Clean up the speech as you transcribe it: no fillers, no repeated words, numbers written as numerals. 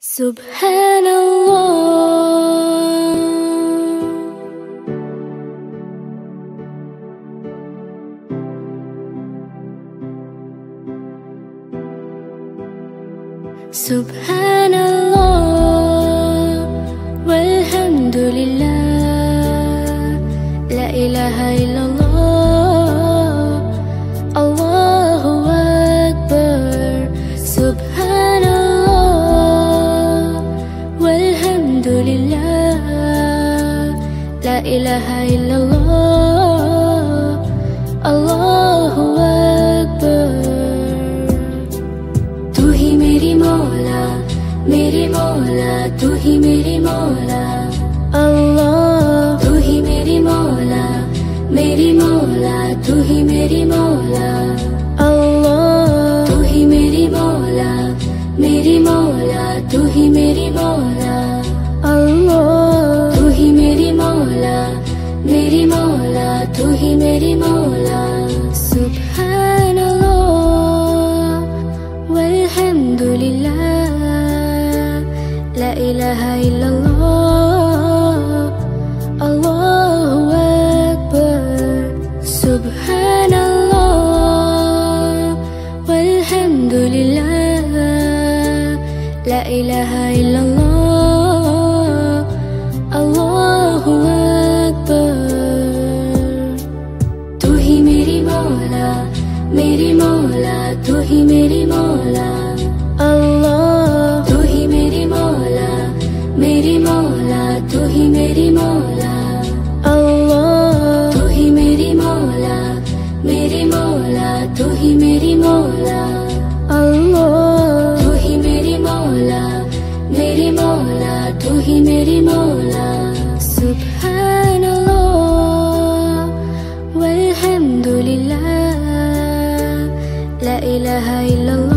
Subhanallah, Subhanallah, walhamdulillah, la ilaha illallah, Allahu Akbar. Subhanallah, walhamdulillah, la ilaha illallah, Allahu Akbar. तू ही मेरी मौला, मेरी मौला, तू ही मेरी मौला, अल्लाह। तू ही मेरी मौला, मेरी मौला, तू ही मेरी मौला, अल्लाह। तू ही मेरी मौला, मेरी मौला, तू ही मेरी मौला, अल्लाह। तू ही मेरी मौला, मेरी मौला, तू ही मेरी मौला। सुब्हानल्लाह, walhamdulillah, la ilaha illallah, Allahu Akbar. Subhanallah, walhamdulillah, la ilaha illallah, Allahu Akbar. तू ही मेरी मौला, मेरी मौला, तू ही मेरी मौला, अल्लाह। तू ही मेरी मौला, मेरी मौला, तू ही मेरी मौला, अल्लाह। तू ही मेरी मौला, मेरी मौला, तू ही मेरी मौला, अल्लाह। तू ही मेरी मौला, मेरी मौला, तू ही मेरी मौला। सुब्हानल्लाह, walhamdulillah, la ilaha illallah,